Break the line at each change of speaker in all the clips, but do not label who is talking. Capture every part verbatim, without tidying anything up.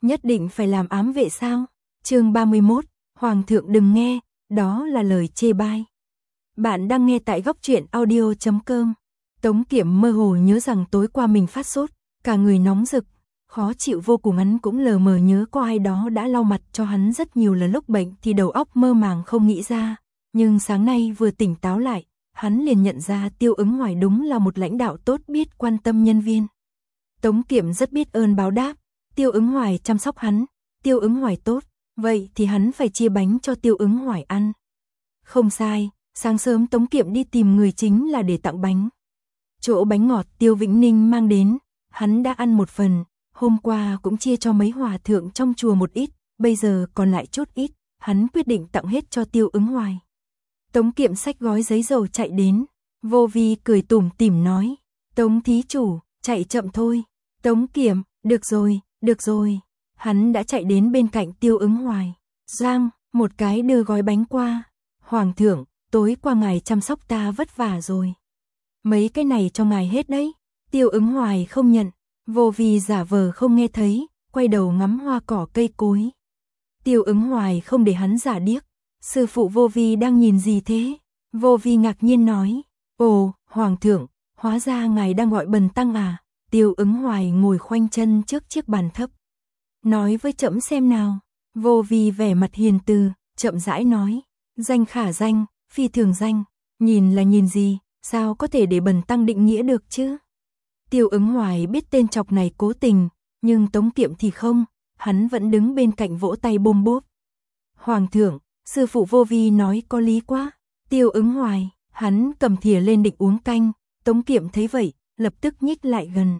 nhất định phải làm ám vệ sao? Chương ba mươi mốt, Hoàng thượng đừng nghe, đó là lời chê bai. Bạn đang nghe tại góc truyện audio chấm com. Tống Kiệm mơ hồ nhớ rằng tối qua mình phát sốt, cả người nóng rực, khó chịu vô cùng. Hắn cũng lờ mờ nhớ có ai đó đã lau mặt cho hắn rất nhiều lần. Lúc bệnh thì đầu óc mơ màng không nghĩ ra, nhưng sáng nay vừa tỉnh táo lại, hắn liền nhận ra Tiêu Ứng Hoài đúng là một lãnh đạo tốt, biết quan tâm nhân viên. Tống Kiệm rất biết ơn báo đáp, Tiêu Ứng Hoài chăm sóc hắn, Tiêu Ứng Hoài tốt, vậy thì hắn phải chia bánh cho Tiêu Ứng Hoài ăn. Không sai, sáng sớm Tống Kiệm đi tìm người chính là để tặng bánh. Chỗ bánh ngọt Tiêu Vĩnh Ninh mang đến, hắn đã ăn một phần, hôm qua cũng chia cho mấy hòa thượng trong chùa một ít, bây giờ còn lại chút ít, hắn quyết định tặng hết cho Tiêu Ứng Hoài. Tống Kiệm xách gói giấy dầu chạy đến, Vô Vi cười tủm tỉm nói, Tống thí chủ, chạy chậm thôi. Tống Kiệm, được rồi, được rồi. Hắn đã chạy đến bên cạnh Tiêu Ứng Hoài. Giang, một cái đưa gói bánh qua. Hoàng thượng, tối qua ngài chăm sóc ta vất vả rồi. Mấy cái này cho ngài hết đấy. Tiêu Ứng Hoài không nhận. Vô Vi giả vờ không nghe thấy, quay đầu ngắm hoa cỏ cây cối. Tiêu Ứng Hoài không để hắn giả điếc. Sư phụ Vô Vi đang nhìn gì thế? Vô Vi ngạc nhiên nói. Ồ, Hoàng thượng, hóa ra ngài đang gọi Bần tăng à? Tiêu Ứng Hoài ngồi khoanh chân trước chiếc bàn thấp. Nói với trẫm xem nào. Vô Vi vẻ mặt hiền từ, chậm rãi nói. Danh khả danh, phi thường danh. Nhìn là nhìn gì, sao có thể để Bần tăng định nghĩa được chứ? Tiêu Ứng Hoài biết tên chọc này cố tình, nhưng Tống Kiệm thì không. Hắn vẫn đứng bên cạnh vỗ tay bôm bốp. Hoàng thượng, sư phụ Vô Vi nói có lý quá. Tiêu Ứng Hoài, hắn cầm thìa lên định uống canh. Tống Kiệm thấy vậy, lập tức nhích lại gần.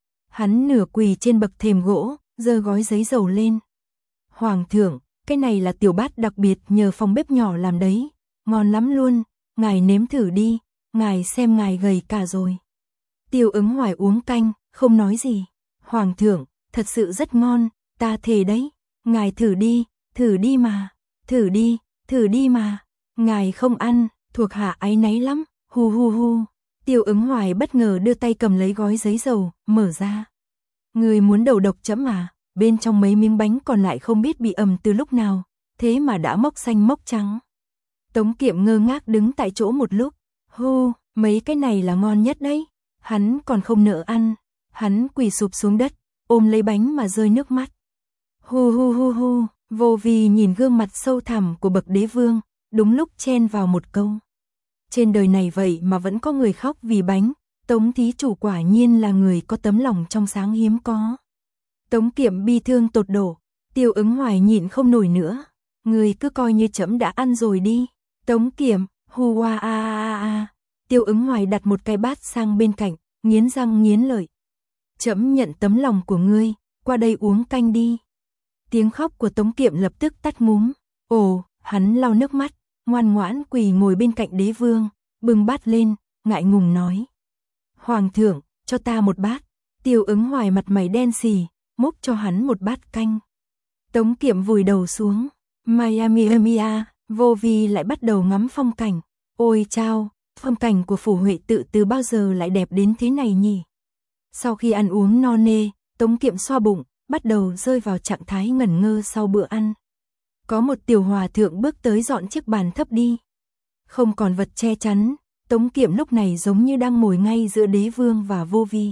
Hắn nửa quỳ trên bậc thềm gỗ, giơ gói giấy dầu lên. Hoàng thượng, cái này là tiểu bát đặc biệt nhờ phòng bếp nhỏ làm đấy, ngon lắm luôn, ngài nếm thử đi, ngài xem ngài gầy cả rồi. Tiêu Ứng Hoài uống canh, không nói gì. Hoàng thượng, thật sự rất ngon, ta thề đấy, ngài thử đi, thử đi mà, thử đi, thử đi mà. Ngài không ăn, thuộc hạ áy náy lắm, hu hu hu. Tiêu Ứng Hoài bất ngờ đưa tay cầm lấy gói giấy dầu, mở ra. Người muốn đầu độc trẫm à? Bên trong mấy miếng bánh còn lại không biết bị ẩm từ lúc nào, thế mà đã mốc xanh mốc trắng. Tống Kiệm ngơ ngác đứng tại chỗ một lúc. Hu, mấy cái này là ngon nhất đấy. Hắn còn không nỡ ăn. Hắn quỳ sụp xuống đất, ôm lấy bánh mà rơi nước mắt. Hu hu hu hu, Vô Vi nhìn gương mặt sâu thẳm của bậc đế vương, đúng lúc chen vào một câu. Trên đời này vậy mà vẫn có người khóc vì bánh, Tống thí chủ quả nhiên là người có tấm lòng trong sáng hiếm có. Tống Kiệm bi thương tột đổ, Tiêu Ứng Hoài nhịn không nổi nữa. Người cứ coi như trẫm đã ăn rồi đi. Tống Kiệm, hu a a a a. Tiêu Ứng Hoài đặt một cái bát sang bên cạnh, nghiến răng nghiến lợi. Trẫm nhận tấm lòng của ngươi, qua đây uống canh đi. Tiếng khóc của Tống Kiệm lập tức tắt ngúm. Ồ, hắn lau nước mắt, ngoan ngoãn quỳ ngồi bên cạnh đế vương, bưng bát lên, ngại ngùng nói. Hoàng thượng, cho ta một bát. Tiêu Ứng Hoài mặt mày đen xì, múc cho hắn một bát canh. Tống Kiệm vùi đầu xuống. Miami Mia, Vô Vi lại bắt đầu ngắm phong cảnh. Ôi chao, phong cảnh của phủ Huệ Tự từ bao giờ lại đẹp đến thế này nhỉ? Sau khi ăn uống no nê, Tống Kiệm xoa bụng, bắt đầu rơi vào trạng thái ngẩn ngơ sau bữa ăn. Có một tiểu hòa thượng bước tới dọn chiếc bàn thấp đi. Không còn vật che chắn, Tống Kiệm lúc này giống như đang ngồi ngay giữa đế vương và Vô Vi.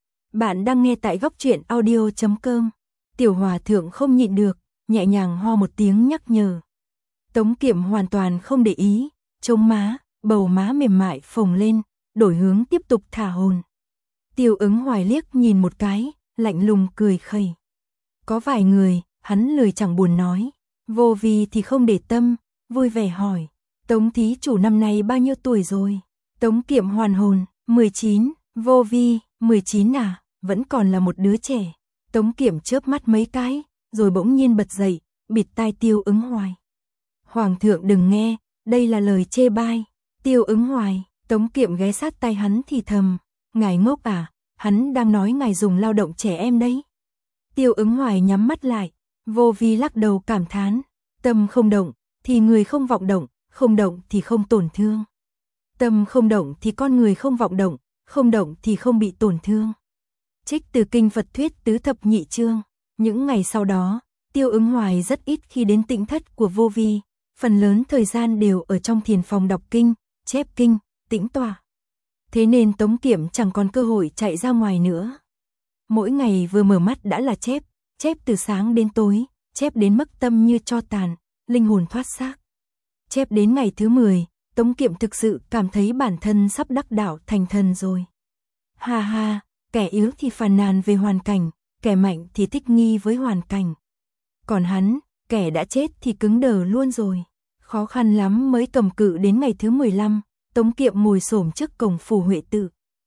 Bạn đang nghe tại góc truyện audio chấm com. Tiểu hòa thượng không nhịn được, nhẹ nhàng ho một tiếng nhắc nhở. Tống Kiệm hoàn toàn không để ý, trông má, bầu má mềm mại phồng lên, đổi hướng tiếp tục thả hồn. Tiêu Ứng Hoài liếc nhìn một cái, lạnh lùng cười khẩy. Có vài người, hắn lười chẳng buồn nói. Vô Vi thì không để tâm, vui vẻ hỏi. Tống thí chủ năm nay bao nhiêu tuổi rồi? Tống Kiệm hoàn hồn, mười chín. Vô Vi, mười chín à, vẫn còn là một đứa trẻ. Tống Kiệm chớp mắt mấy cái, rồi bỗng nhiên bật dậy, bịt tai Tiêu Ứng Hoài. Hoàng thượng đừng nghe, đây là lời chê bai. Tiêu Ứng Hoài, Tống Kiệm ghé sát tai hắn thì thầm. Ngài ngốc à, hắn đang nói ngài dùng lao động trẻ em đấy. Tiêu Ứng Hoài nhắm mắt lại, Vô Vi lắc đầu cảm thán. Tâm không động, thì người không vọng động, không động thì không tổn thương. Tâm không động thì con người không vọng động, không động thì không bị tổn thương. Trích từ kinh Phật thuyết tứ thập nhị chương. Những ngày sau đó, Tiêu Ứng Hoài rất ít khi đến tĩnh thất của Vô Vi, phần lớn thời gian đều ở trong thiền phòng đọc kinh, chép kinh, tĩnh tọa. Thế nên Tống Kiệm chẳng còn cơ hội chạy ra ngoài nữa. Mỗi ngày vừa mở mắt đã là chép, chép từ sáng đến tối, chép đến mức tâm như tro tàn, linh hồn thoát xác. Chép đến ngày thứ mười, Tống Kiệm thực sự cảm thấy bản thân sắp đắc đạo thành thần rồi. Ha ha, kẻ yếu thì phàn nàn về hoàn cảnh, kẻ mạnh thì thích nghi với hoàn cảnh. Còn hắn, kẻ đã chết thì cứng đờ luôn rồi. Khó khăn lắm mới cầm cự đến ngày thứ mười lăm, Tống Kiệm ngồi xổm trước cổng phủ Huệ tự.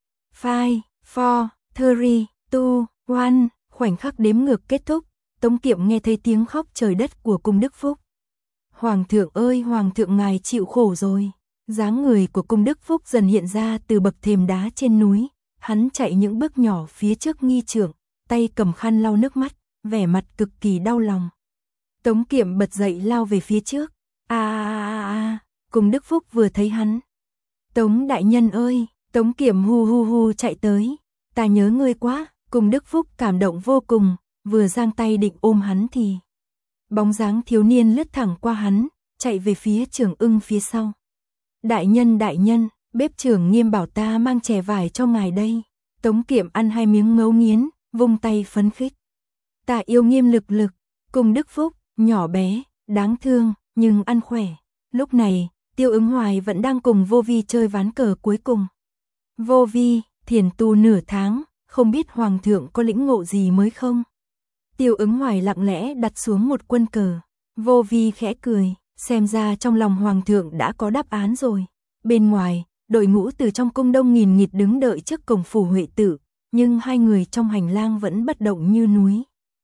Five, four, three, two, one, khoảnh khắc đếm ngược kết thúc, Tống Kiệm nghe thấy tiếng khóc trời đất của cung Đức Phúc. Hoàng thượng ơi, hoàng thượng ngài chịu khổ rồi. Dáng người của cung Đức Phúc dần hiện ra từ bậc thềm đá trên núi, hắn chạy những bước nhỏ phía trước nghi trượng, tay cầm khăn lau nước mắt, vẻ mặt cực kỳ đau lòng. Tống Kiệm bật dậy lao về phía trước. A a a a, cung Đức Phúc vừa thấy hắn. Tống đại nhân ơi, Tống Kiệm hu hu hu chạy tới. Ta nhớ ngươi quá, cung Đức Phúc cảm động vô cùng, vừa giang tay định ôm hắn thì bóng dáng thiếu niên lướt thẳng qua hắn, chạy về phía Trường Ưng phía sau. Đại nhân đại nhân, bếp trưởng Nghiêm bảo ta mang chè vải cho ngài đây. Tống Kiệm ăn hai miếng ngấu nghiến, vung tay phấn khích. Ta yêu Nghiêm lực lực, cung Đức Phúc, nhỏ bé, đáng thương, nhưng ăn khỏe. Lúc này, Tiêu Ứng Hoài vẫn đang cùng Vô Vi chơi ván cờ cuối cùng. Vô Vi, thiền tu nửa tháng, không biết hoàng thượng có lĩnh ngộ gì mới không? Tiêu Ứng Hoài lặng lẽ đặt xuống một quân cờ. Vô Vi khẽ cười, xem ra trong lòng hoàng thượng đã có đáp án rồi. Bên ngoài, đội ngũ từ trong cung đông nghìn nghịt đứng đợi trước cổng phủ Huệ tự, nhưng hai người trong hành lang vẫn bất động như núi.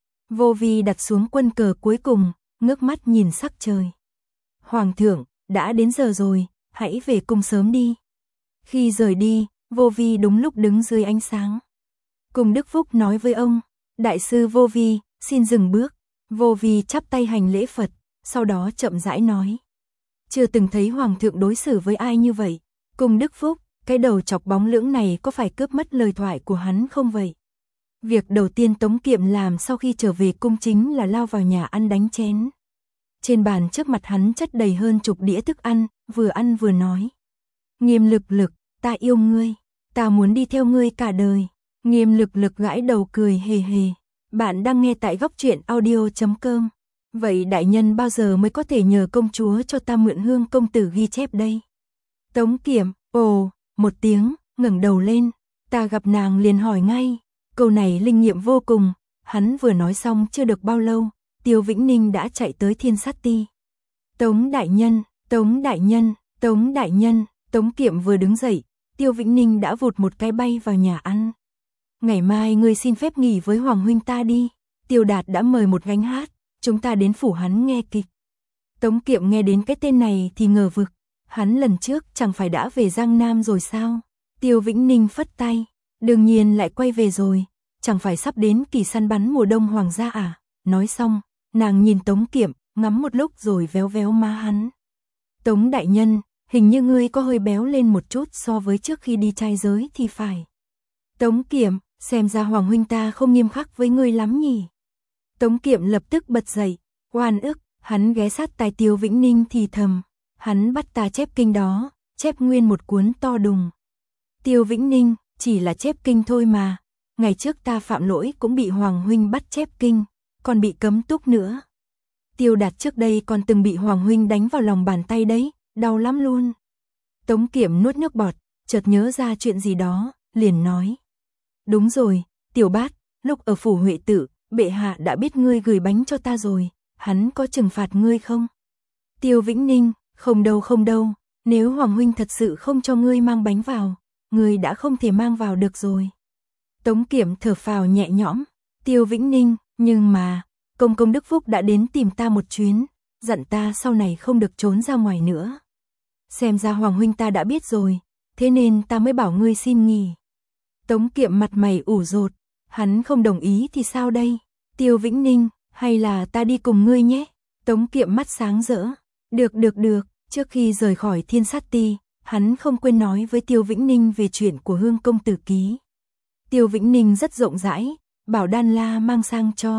Vô Vi đặt xuống quân cờ cuối cùng, ngước mắt nhìn sắc trời. Hoàng thượng, đã đến giờ rồi, hãy về cung sớm đi. Khi rời đi, Vô Vi đúng lúc đứng dưới ánh sáng. Cung Đức Phúc nói với ông, đại sư Vô Vi, xin dừng bước. Vô Vi chắp tay hành lễ Phật, sau đó chậm rãi nói. Chưa từng thấy hoàng thượng đối xử với ai như vậy. Cung Đức Phúc, cái đầu chọc bóng lưỡng này có phải cướp mất lời thoại của hắn không vậy? Việc đầu tiên Tống Kiệm làm sau khi trở về cung chính là lao vào nhà ăn đánh chén. Trên bàn trước mặt hắn chất đầy hơn chục đĩa thức ăn, vừa ăn vừa nói. Nghiêm lực lực, ta yêu ngươi, ta muốn đi theo ngươi cả đời. Nghiêm lực lực gãi đầu cười hề hề. Bạn đang nghe tại góc truyện audio chấm com. Vậy đại nhân bao giờ mới có thể nhờ công chúa cho ta mượn Hương công tử ghi chép đây? Tống Kiệm, ồ, một tiếng, ngẩng đầu lên. Ta gặp nàng liền hỏi ngay. Câu này linh nghiệm vô cùng. Hắn vừa nói xong chưa được bao lâu, Tiêu Vĩnh Ninh đã chạy tới Thiên Sát Ti. Tống đại nhân, Tống đại nhân, Tống đại nhân. Tống Kiệm vừa đứng dậy, Tiêu Vĩnh Ninh đã vụt một cái bay vào nhà ăn. Ngày mai ngươi xin phép nghỉ với hoàng huynh ta đi. Tiêu Đạt đã mời một gánh hát, chúng ta đến phủ hắn nghe kịch. Tống Kiệm nghe đến cái tên này thì ngờ vực. Hắn lần trước chẳng phải đã về Giang Nam rồi sao? Tiêu Vĩnh Ninh phất tay, đương nhiên lại quay về rồi. Chẳng phải sắp đến kỳ săn bắn mùa đông hoàng gia à? Nói xong, nàng nhìn Tống Kiệm, ngắm một lúc rồi véo véo má hắn. Tống đại nhân, hình như ngươi có hơi béo lên một chút so với trước khi đi trai giới thì phải. Tống Kiệm, xem ra hoàng huynh ta không nghiêm khắc với ngươi lắm nhỉ. Tống Kiệm lập tức bật dậy, oan ức, hắn ghé sát tai Tiêu Vĩnh Ninh thì thầm. Hắn bắt ta chép kinh đó, chép nguyên một cuốn to đùng. Tiêu Vĩnh Ninh, chỉ là chép kinh thôi mà. Ngày trước ta phạm lỗi cũng bị hoàng huynh bắt chép kinh, còn bị cấm túc nữa. Tiêu Đạt trước đây còn từng bị hoàng huynh đánh vào lòng bàn tay đấy, đau lắm luôn. Tống Kiệm nuốt nước bọt, chợt nhớ ra chuyện gì đó, liền nói. Đúng rồi, Tiểu Bát, lúc ở phủ Huệ tự, bệ hạ đã biết ngươi gửi bánh cho ta rồi, hắn có trừng phạt ngươi không? Tiêu Vĩnh Ninh, không đâu không đâu, nếu hoàng huynh thật sự không cho ngươi mang bánh vào, ngươi đã không thể mang vào được rồi. Tống Kiệm thở phào nhẹ nhõm. Tiêu Vĩnh Ninh, nhưng mà, công công Đức Phúc đã đến tìm ta một chuyến, dặn ta sau này không được trốn ra ngoài nữa. Xem ra hoàng huynh ta đã biết rồi, thế nên ta mới bảo ngươi xin nghỉ. Tống Kiệm mặt mày ủ rột, hắn không đồng ý thì sao đây? Tiêu Vĩnh Ninh, hay là ta đi cùng ngươi nhé? Tống Kiệm mắt sáng rỡ. Được được được, trước khi rời khỏi Thiên Sát Ti, hắn không quên nói với Tiêu Vĩnh Ninh về chuyện của Hương công tử ký. Tiêu Vĩnh Ninh rất rộng rãi, bảo Đan La mang sang cho,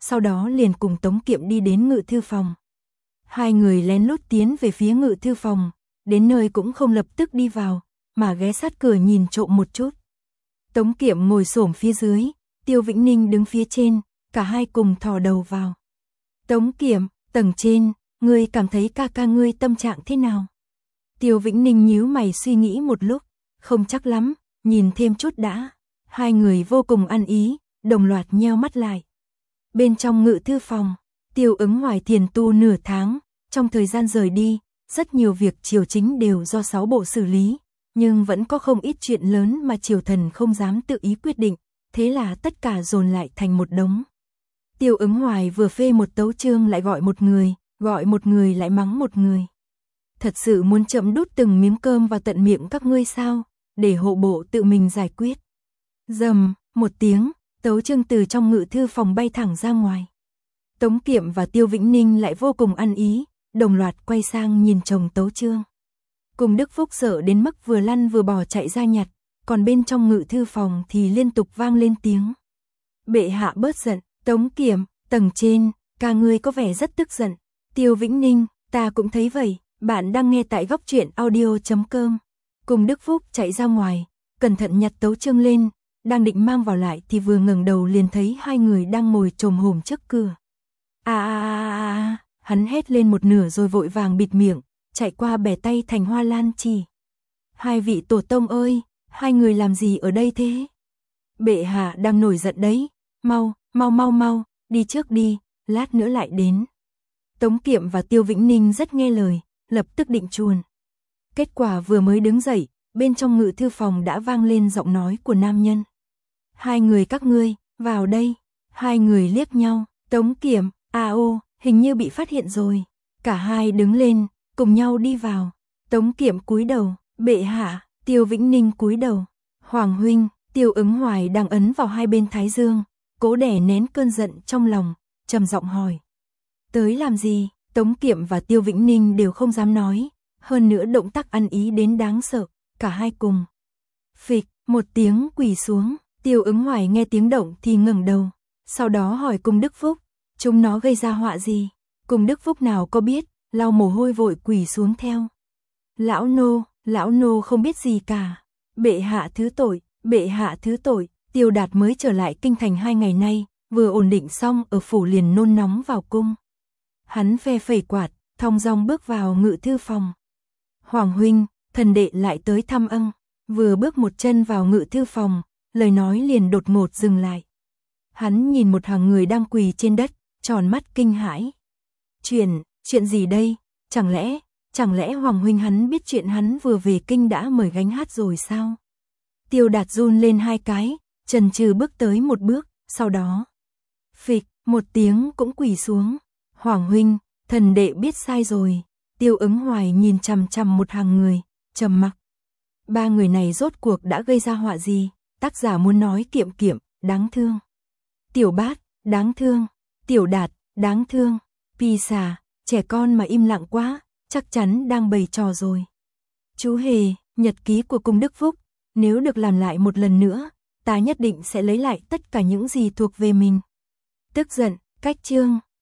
sau đó liền cùng Tống Kiệm đi đến ngự thư phòng. Hai người lén lút tiến về phía ngự thư phòng, đến nơi cũng không lập tức đi vào, mà ghé sát cửa nhìn trộm một chút. Tống Kiệm ngồi xổm phía dưới, Tiêu Vĩnh Ninh đứng phía trên, cả hai cùng thò đầu vào. Tống Kiệm, tầng trên, ngươi cảm thấy ca ca ngươi tâm trạng thế nào? Tiêu Vĩnh Ninh nhíu mày suy nghĩ một lúc, không chắc lắm, nhìn thêm chút đã. Hai người vô cùng ăn ý, đồng loạt nheo mắt lại. Bên trong ngự thư phòng, Tiêu Ứng Hoài thiền tu nửa tháng, trong thời gian rời đi, rất nhiều việc triều chính đều do sáu bộ xử lý, nhưng vẫn có không ít chuyện lớn mà triều thần không dám tự ý quyết định, thế là tất cả dồn lại thành một đống. Tiêu Ứng Hoài vừa phê một tấu chương lại gọi một người, gọi một người lại mắng một người. Thật sự muốn chậm đút từng miếng cơm vào tận miệng các ngươi sao, để hộ bộ tự mình giải quyết. Rầm, một tiếng, tấu chương từ trong ngự thư phòng bay thẳng ra ngoài. Tống Kiệm và Tiêu Vĩnh Ninh lại vô cùng ăn ý, đồng loạt quay sang nhìn chồng tấu chương. Cùng Đức Phúc sợ đến mức vừa lăn vừa bò chạy ra nhặt, còn bên trong ngự thư phòng thì liên tục vang lên tiếng. Bệ hạ bớt giận, Tống Kiệm, tầng trên, ca ngươi có vẻ rất tức giận. Tiêu Vĩnh Ninh, ta cũng thấy vậy, bạn đang nghe tại góc truyện audio chấm com. Cùng Đức Phúc chạy ra ngoài, cẩn thận nhặt tấu chương lên, đang định mang vào lại thì vừa ngẩng đầu liền thấy hai người đang ngồi chồm hổm trước cửa. À à à à, hắn hét lên một nửa rồi vội vàng bịt miệng, chạy qua bẻ tay thành hoa lan chỉ. Hai vị tổ tông ơi, hai người làm gì ở đây thế? Bệ hạ đang nổi giận đấy, mau, mau mau mau, đi trước đi, lát nữa lại đến. Tống Kiệm và Tiêu Vĩnh Ninh rất nghe lời, lập tức định chuồn. Kết quả vừa mới đứng dậy, bên trong ngự thư phòng đã vang lên giọng nói của nam nhân. Hai người các ngươi, vào đây. Hai người liếc nhau, Tống Kiệm, à ô, hình như bị phát hiện rồi. Cả hai đứng lên, cùng nhau đi vào. Tống Kiệm cúi đầu, bệ hạ, Tiêu Vĩnh Ninh cúi đầu. Hoàng huynh, Tiêu Ứng Hoài đang ấn vào hai bên thái dương, cố đè nén cơn giận trong lòng, trầm giọng hỏi. Tới làm gì? Tống Kiệm và Tiêu Vĩnh Ninh đều không dám nói, hơn nữa động tác ăn ý đến đáng sợ, cả hai cùng. Phịch, một tiếng quỳ xuống, Tiêu Ứng Hoài nghe tiếng động thì ngẩng đầu, sau đó hỏi Cung Đức Phúc, chúng nó gây ra họa gì? Cung Đức Phúc nào có biết, lau mồ hôi vội quỳ xuống theo. Lão nô, lão nô không biết gì cả. Bệ hạ thứ tội, bệ hạ thứ tội. Tiêu Đạt mới trở lại kinh thành hai ngày nay, vừa ổn định xong ở phủ liền nôn nóng vào cung. Hắn phe phẩy quạt, thong dong bước vào ngự thư phòng. Hoàng huynh, thần đệ lại tới thăm ân. Vừa bước một chân vào ngự thư phòng, lời nói liền đột ngột dừng lại. Hắn nhìn một hàng người đang quỳ trên đất, tròn mắt kinh hãi. Chuyện, chuyện gì đây? Chẳng lẽ, chẳng lẽ Hoàng huynh hắn biết chuyện hắn vừa về kinh đã mời gánh hát rồi sao? Tiêu Đạt run lên hai cái, chần chừ bước tới một bước, sau đó phịch, một tiếng cũng quỳ xuống. Hoàng huynh, thần đệ biết sai rồi. Tiêu Ứng Hoài nhìn chằm chằm một hàng người, trầm mặc. Ba người này rốt cuộc đã gây ra họa gì? Tác giả muốn nói Kiệm Kiệm, đáng thương. Tiểu Bát, đáng thương. Tiểu Đạt, đáng thương. Pi xà, trẻ con mà im lặng quá, chắc chắn đang bày trò rồi. Chú Hề, nhật ký của Cung Đức Phúc, nếu được làm lại một lần nữa, ta nhất định sẽ lấy lại tất cả những gì thuộc về mình. Tức giận, cách chương.